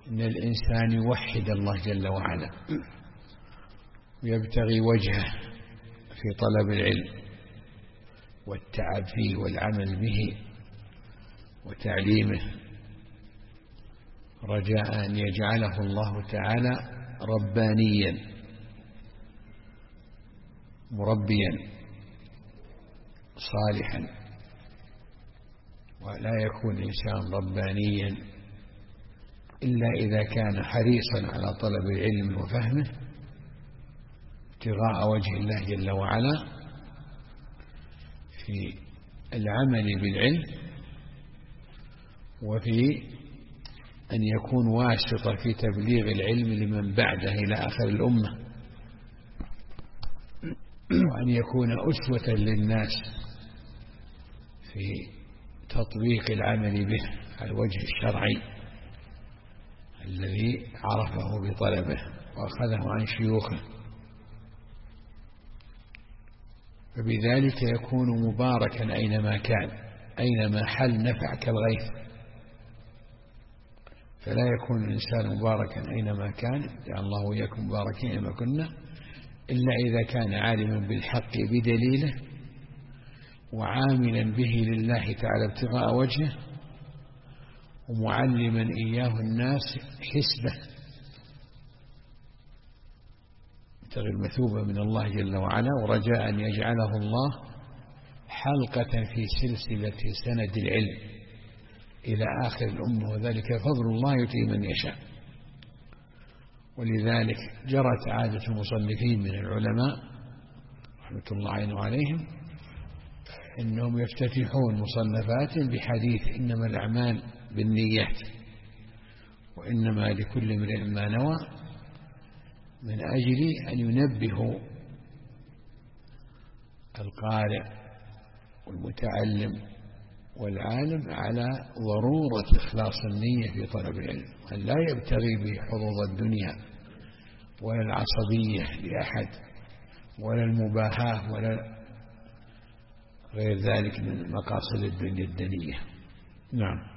إن الإنسان يوحد الله جل وعلا ويبتغي وجهه في طلب العلم والتعب فيه والعمل به وتعليمه، رجاء أن يجعله الله تعالى ربانيا مربيا صالحا. ولا يكون الإنسان ربانيا إلا إذا كان حريصا على طلب العلم وفهمه ابتغاء وجه الله جل وعلا في العمل بالعلم، وفي أن يكون واسطة في تبليغ العلم لمن بعده إلى آخر الأمة، وأن يكون أسوة للناس في تطبيق العمل به على الوجه الشرعي الذي عرفه بطلبه وأخذه عن شيوخه، فبذلك يكون مباركا أينما كان، أينما حل نفع كالغيث. فلا يكون الإنسان مباركا أينما كان، جعل الله وإياكم مباركين أينما كنا، إلا إذا كان عالما بالحق بدليله وعاملا به لله تعالى ابتغاء وجهه ومعلما إياه الناس حسبه، يبتغي المثوبة من الله جل وعلا ورجاء أن يجعله الله حلقة في سلسلة سند العلم إلى آخر الأمة، وذلك فضل الله يؤتيه من يشاء. ولذلك جرت عادة المصنفين من العلماء رحمة الله عليهم إنهم يفتتحون مصنفات بحديث إنما الأعمال بالنيات وإنما لكل امرئ ما نوى، من أجل أن ينبهوا القارئ والمتعلم والعالم على ضرورة إخلاص النية في طلب العلم، أن لا يبتغي بحظوظ الدنيا ولا العصبية لأحد ولا المباهاة ولا غير ذلك من مقاصد الدنيا الدنية. نعم.